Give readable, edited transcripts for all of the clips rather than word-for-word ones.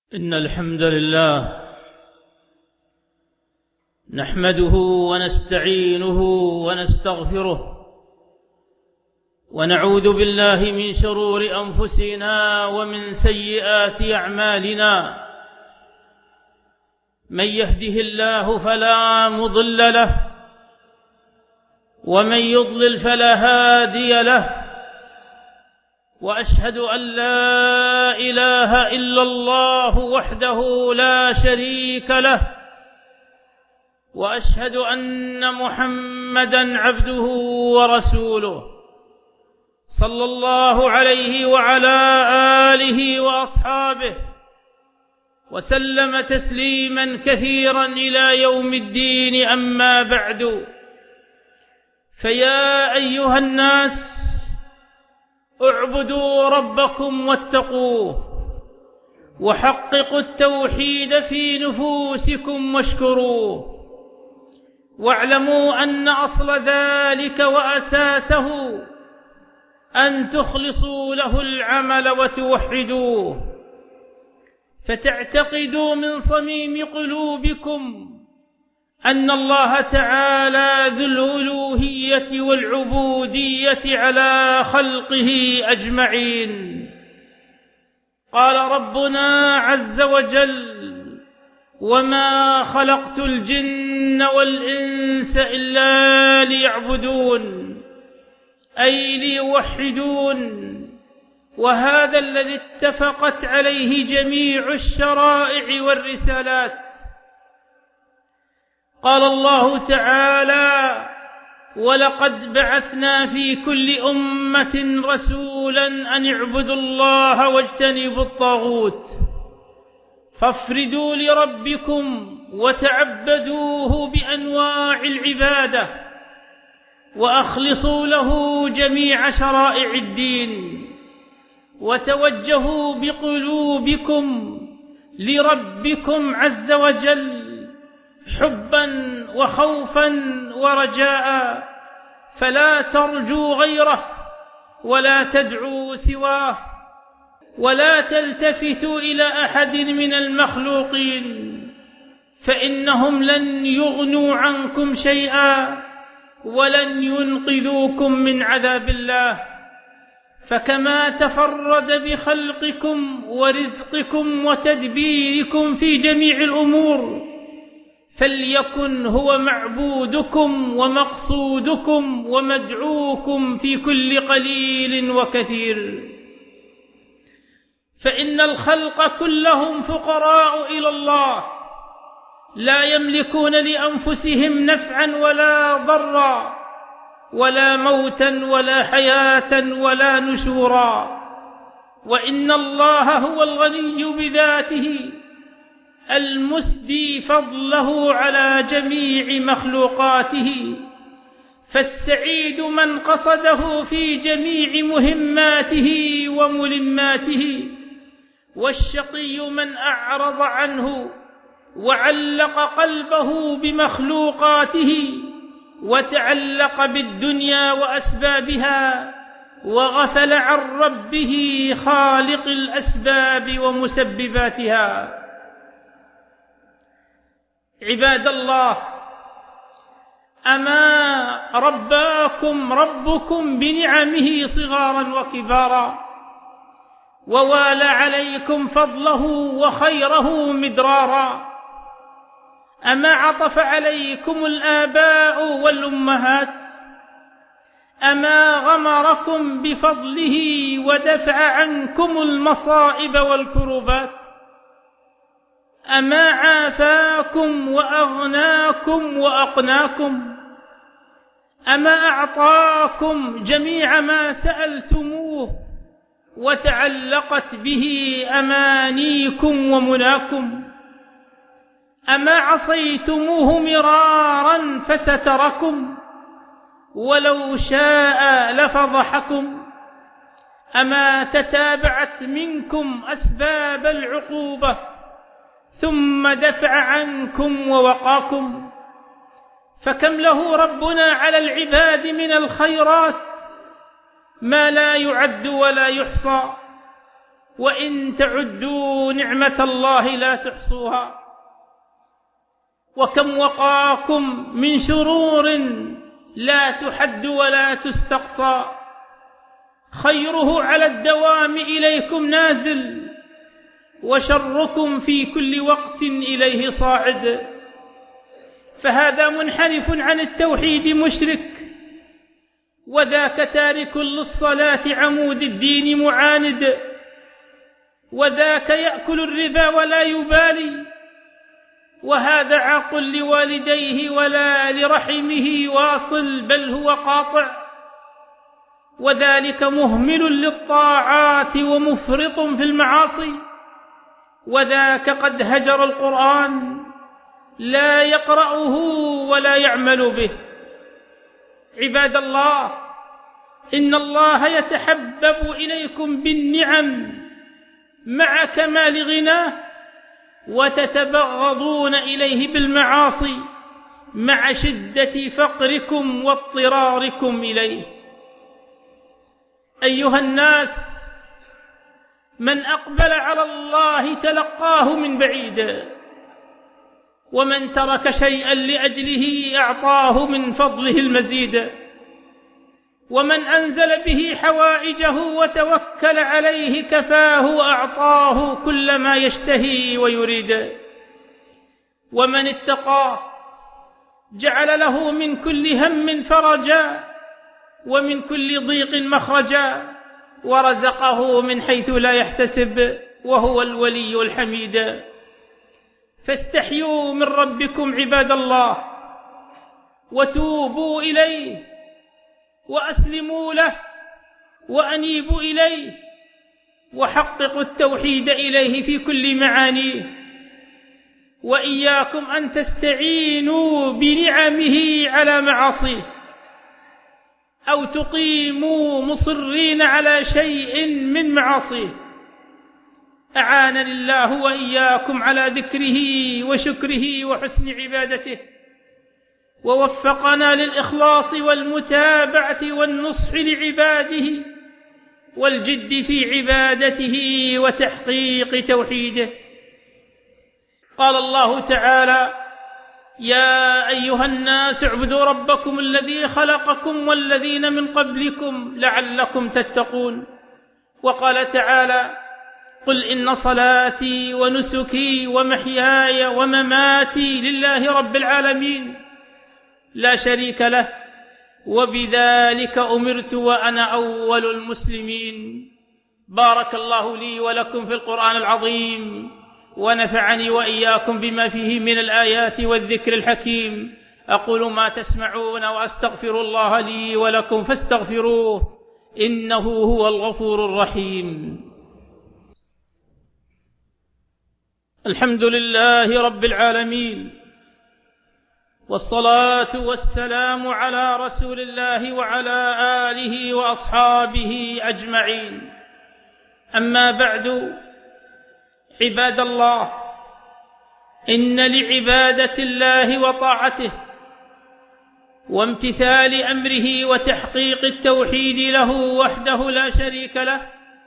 إن الحمد لله نحمده ونستعينه ونستغفره ونعوذ بالله من شرور أنفسنا ومن سيئات أعمالنا. من يهده الله فلا مضل له ومن يضلل فلا هادي له، وأشهد أن لا إله إلا الله وحده لا شريك له، وأشهد أن محمدًا عبده ورسوله صلى الله عليه وعلى آله وأصحابه وسلم تسليمًا كثيرًا إلى يوم الدين. أما بعد، فيا أيها الناس اعبدوا ربكم واتقوه وحققوا التوحيد في نفوسكم واشكروه، واعلموا أن أصل ذلك وأساسه أن تخلصوا له العمل وتوحدوه، فتعتقدوا من صميم قلوبكم أن الله تعالى ذو الألوهية والعبودية على خلقه أجمعين. قال ربنا عز وجل: وما خلقت الجن والإنس إلا ليعبدون، أي ليوحدون، وهذا الذي اتفقت عليه جميع الشرائع والرسالات. قال الله تعالى: ولقد بعثنا في كل أمة رسولا أن اعبدوا الله واجتنبوا الطاغوت فافردوا لربكم وتعبدوه بأنواع العبادة وأخلصوا له جميع شرائع الدين، وتوجهوا بقلوبكم لربكم عز وجل حبا وخوفا ورجاء، فلا ترجوا غيره ولا تدعوا سواه، ولا تلتفتوا إلى أحد من المخلوقين، فإنهم لن يغنوا عنكم شيئا ولن ينقذوكم من عذاب الله. فكما تفرد بخلقكم ورزقكم وتدبيركم في جميع الأمور، فليكن هو معبودكم ومقصودكم ومدعوكم في كل قليل وكثير. فإن الخلق كلهم فقراء إلى الله، لا يملكون لأنفسهم نفعا ولا ضرا ولا موتا ولا حياة ولا نشورا، وإن الله هو الغني بذاته المسدي فضله على جميع مخلوقاته. فالسعيد من قصده في جميع مهماته وملماته، والشقي من أعرض عنه وعلق قلبه بمخلوقاته وتعلق بالدنيا وأسبابها وغفل عن ربه خالق الأسباب ومسبباتها. عباد الله، أما رباكم ربكم بنعمه صغارا وكبارا، ووالى عليكم فضله وخيره مدرارا؟ أما عطف عليكم الآباء والأمهات؟ أما غمركم بفضله ودفع عنكم المصائب والكروبات؟ أما عافاكم وأغناكم وأقناكم؟ أما أعطاكم جميع ما سألتموه وتعلقت به أمانيكم ومناكم؟ أما عصيتموه مرارا فستركم ولو شاء لفضحكم؟ أما تتابعت منكم أسباب العقوبة ثم دفع عنكم ووقاكم؟ فكم له ربنا على العباد من الخيرات ما لا يعد ولا يحصى، وإن تعدوا نعمة الله لا تحصوها. وكم وقاكم من شرور لا تحد ولا تستقصى، خيره على الدوام إليكم نازل، وشركم في كل وقت إليه صاعد. فهذا منحرف عن التوحيد مشرك، وذاك تارك للصلاة عمود الدين معاند، وذاك يأكل الربا ولا يبالي، وهذا عاق لوالديه ولا لرحمه واصل بل هو قاطع، وذلك مهمل للطاعات ومفرط في المعاصي، وذاك قد هجر القرآن لا يقرأه ولا يعمل به. عباد الله، إن الله يتحبب إليكم بالنعم مع كمال غناه، وتتبغضون إليه بالمعاصي مع شدة فقركم واضطراركم إليه. أيها الناس، من أقبل على الله تلقاه من بعيد، ومن ترك شيئا لأجله أعطاه من فضله المزيد، ومن أنزل به حوائجه وتوكل عليه كفاه وأعطاه كل ما يشتهي ويريد، ومن اتقاه جعل له من كل هم فرجا ومن كل ضيق مخرجا، ورزقه من حيث لا يحتسب، وهو الولي الحميد. فاستحيوا من ربكم عباد الله، وتوبوا إليه، وأسلموا له، وأنيبوا إليه، وحققوا التوحيد إليه في كل معانيه. وإياكم أن تستعينوا بنعمه على معاصيه، أو تقيموا مصرين على شيء من معاصيه. أعانني الله وإياكم على ذكره وشكره وحسن عبادته، ووفقنا للإخلاص والمتابعة والنصح لعباده والجد في عبادته وتحقيق توحيده. قال الله تعالى: يا أيها الناس اعبدوا ربكم الذي خلقكم والذين من قبلكم لعلكم تتقون. وقال تعالى: قل إن صلاتي ونسكي ومحياي ومماتي لله رب العالمين لا شريك له وبذلك أمرت وأنا أول المسلمين. بارك الله لي ولكم في القرآن العظيم، ونفعني وإياكم بما فيه من الآيات والذكر الحكيم. أقول ما تسمعون وأستغفر الله لي ولكم فاستغفروه إنه هو الغفور الرحيم. الحمد لله رب العالمين، والصلاة والسلام على رسول الله وعلى آله وأصحابه أجمعين. أما بعد، عباد الله، إن لعبادة الله وطاعته وامتثال أمره وتحقيق التوحيد له وحده لا شريك له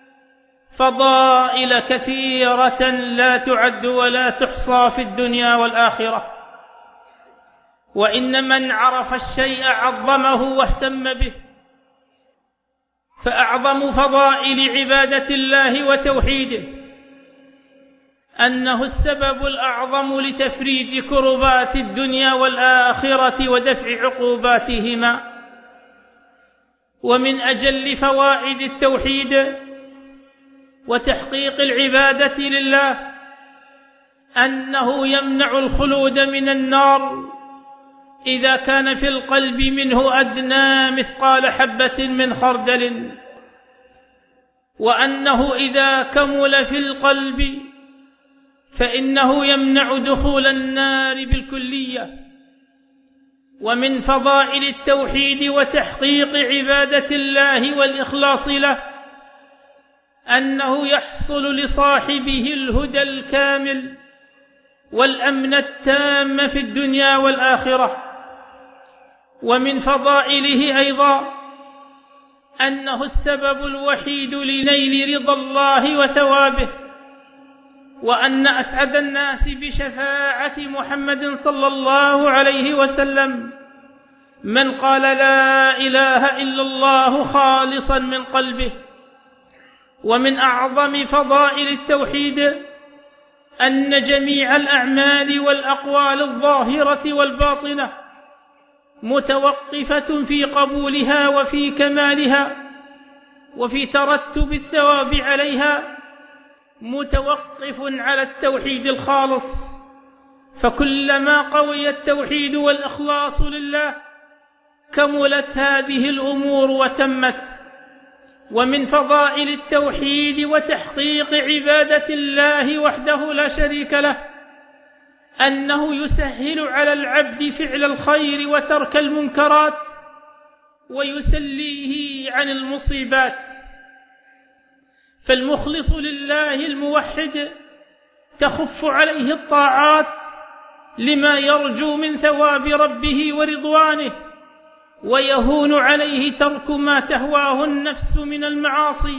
فضائل كثيرة لا تعد ولا تحصى في الدنيا والآخرة. وإن من عرف الشيء عظمه واهتم به، فأعظم فضائل عبادة الله وتوحيده أنه السبب الأعظم لتفريج كربات الدنيا والآخرة ودفع عقوباتهما. ومن أجل فوائد التوحيد وتحقيق العبادة لله أنه يمنع الخلود من النار إذا كان في القلب منه أدنى مثقال حبة من خردل، وأنه إذا كمل في القلب فإنه يمنع دخول النار بالكلية. ومن فضائل التوحيد وتحقيق عبادة الله والإخلاص له أنه يحصل لصاحبه الهدى الكامل والأمن التام في الدنيا والآخرة. ومن فضائله أيضا أنه السبب الوحيد لنيل رضا الله وثوابه، وأن أسعد الناس بشفاعة محمد صلى الله عليه وسلم من قال لا إله إلا الله خالصا من قلبه. ومن أعظم فضائل التوحيد أن جميع الأعمال والأقوال الظاهرة والباطنة متوقفة في قبولها وفي كمالها وفي ترتب الثواب عليها متوقف على التوحيد الخالص. فكلما قوي التوحيد والإخلاص لله كملت هذه الأمور وتمت. ومن فضائل التوحيد وتحقيق عبادة الله وحده لا شريك له أنه يسهل على العبد فعل الخير وترك المنكرات ويسليه عن المصيبات. فالمخلص لله الموحد تخف عليه الطاعات لما يرجو من ثواب ربه ورضوانه، ويهون عليه ترك ما تهواه النفس من المعاصي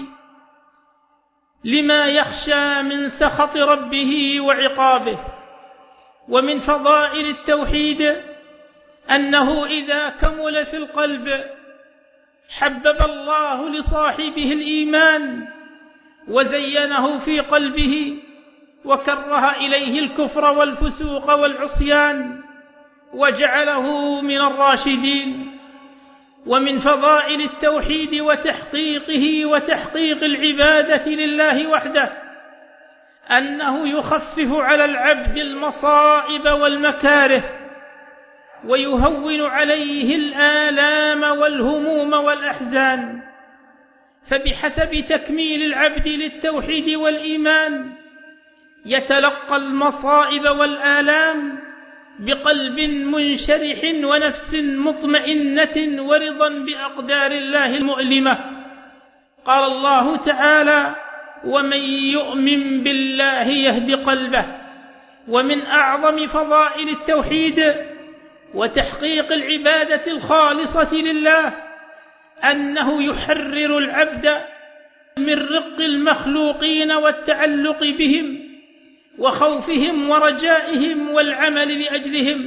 لما يخشى من سخط ربه وعقابه. ومن فضائل التوحيد أنه إذا كمل في القلب حبب الله لصاحبه الإيمان وزينه في قلبه وكره إليه الكفر والفسوق والعصيان وجعله من الراشدين. ومن فضائل التوحيد وتحقيقه وتحقيق العبادة لله وحده أنه يخفف على العبد المصائب والمكاره ويهون عليه الآلام والهموم والأحزان. فبحسب تكميل العبد للتوحيد والإيمان يتلقى المصائب والآلام بقلب منشرح ونفس مطمئنة ورضا بأقدار الله المؤلمة. قال الله تعالى: ومن يؤمن بالله يهد قلبه. ومن أعظم فضائل التوحيد وتحقيق العبادة الخالصة لله أنه يحرر العبد من رق المخلوقين والتعلق بهم وخوفهم ورجائهم والعمل لأجلهم.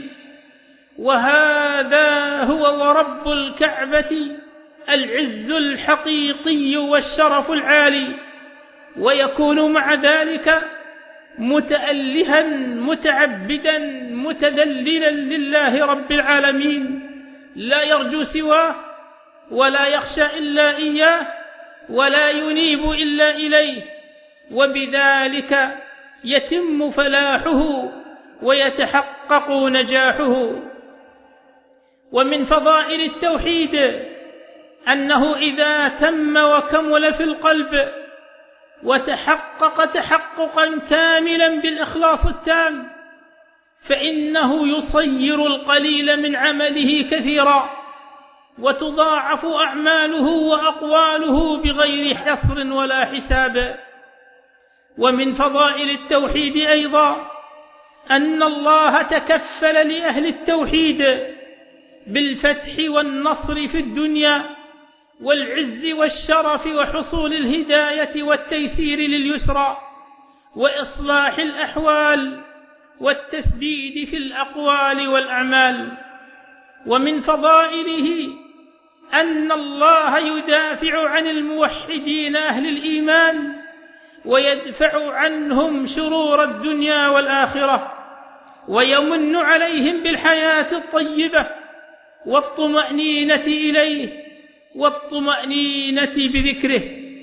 وهذا هو ورب الكعبة العز الحقيقي والشرف العالي. ويكون مع ذلك متألها متعبدا متذللا لله رب العالمين، لا يرجو سواه ولا يخشى إلا إياه ولا ينيب إلا إليه، وبذلك يتم فلاحه ويتحقق نجاحه. ومن فضائل التوحيد أنه إذا تم وكمل في القلب وتحقق تحققا كاملا بالإخلاص التام فإنه يصير القليل من عمله كثيرا وتضاعف أعماله وأقواله بغير حصر ولا حساب. ومن فضائل التوحيد أيضا أن الله تكفل لأهل التوحيد بالفتح والنصر في الدنيا والعز والشرف وحصول الهداية والتيسير لليسرى وإصلاح الأحوال والتسديد في الأقوال والأعمال. ومن فضائله أن الله يدافع عن الموحدين أهل الإيمان ويدفع عنهم شرور الدنيا والآخرة ويمن عليهم بالحياة الطيبة والطمأنينة إليه والطمأنينة بذكره.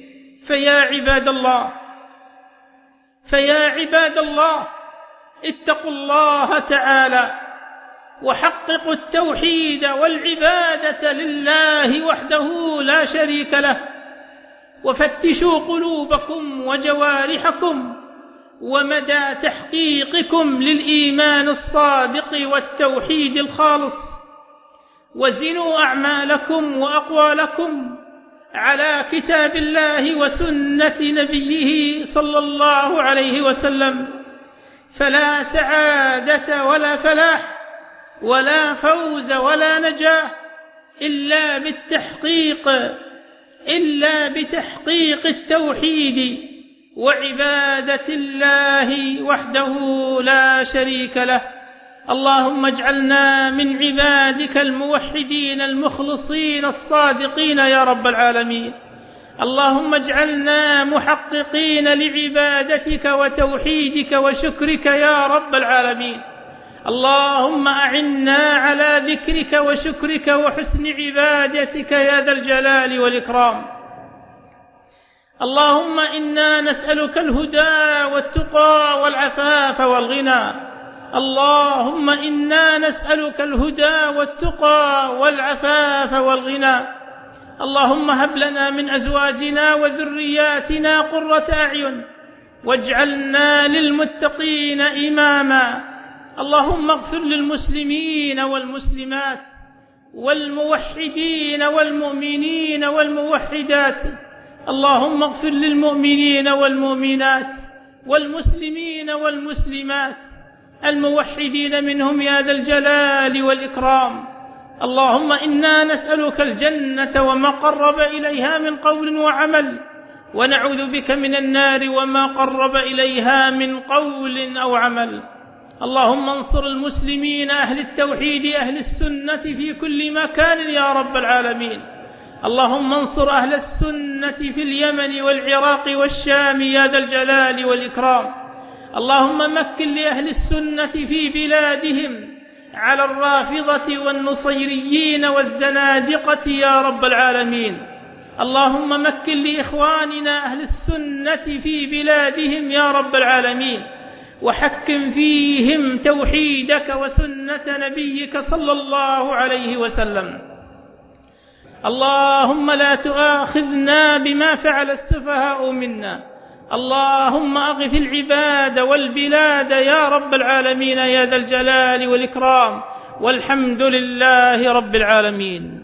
فيا عباد الله اتقوا الله تعالى وحققوا التوحيد والعبادة لله وحده لا شريك له، وفتشوا قلوبكم وجوارحكم ومدى تحقيقكم للإيمان الصادق والتوحيد الخالص، وزنوا أعمالكم وأقوالكم على كتاب الله وسنة نبيه صلى الله عليه وسلم، فلا سعادة ولا فلاح ولا فوز ولا نجاة إلا بالتحقيق إلا بتحقيق التوحيد وعبادة الله وحده لا شريك له. اللهم اجعلنا من عبادك الموحدين المخلصين الصادقين يا رب العالمين. اللهم اجعلنا محققين لعبادتك وتوحيدك وشكرك يا رب العالمين. اللهم أعنا على ذكرك وشكرك وحسن عبادتك يا ذا الجلال والإكرام. اللهم إنا نسألك الهدى والتقى والعفاف والغنى. اللهم إنا نسألك الهدى والتقى والعفاف والغنى. اللهم هب لنا من أزواجنا وذرياتنا قرة أعين واجعلنا للمتقين إماما. اللهم اغفر للمسلمين والمسلمات والموحدين والمؤمنين والموحدات. اللهم اغفر للمؤمنين والمؤمنات والمسلمين والمسلمات الموحدين منهم يا ذا الجلال والإكرام. اللهم إنا نسألك الجنة وما قرب إليها من قول وعمل، ونعوذ بك من النار وما قرب إليها من قول أو عمل. اللهم انصر المسلمين أهل التوحيد أهل السنة في كل مكان يا رب العالمين. اللهم انصر أهل السنة في اليمن والعراق والشام يا ذا الجلال والإكرام. اللهم مكن لأهل السنة في بلادهم على الرافضة والنصيريين والزنادقة يا رب العالمين. اللهم مكن لإخواننا أهل السنة في بلادهم يا رب العالمين، وحكم فيهم توحيدك وسنة نبيك صلى الله عليه وسلم. اللهم لا تؤاخذنا بما فعل السفهاء منا. اللهم أغث العباد والبلاد يا رب العالمين يا ذا الجلال والإكرام، والحمد لله رب العالمين.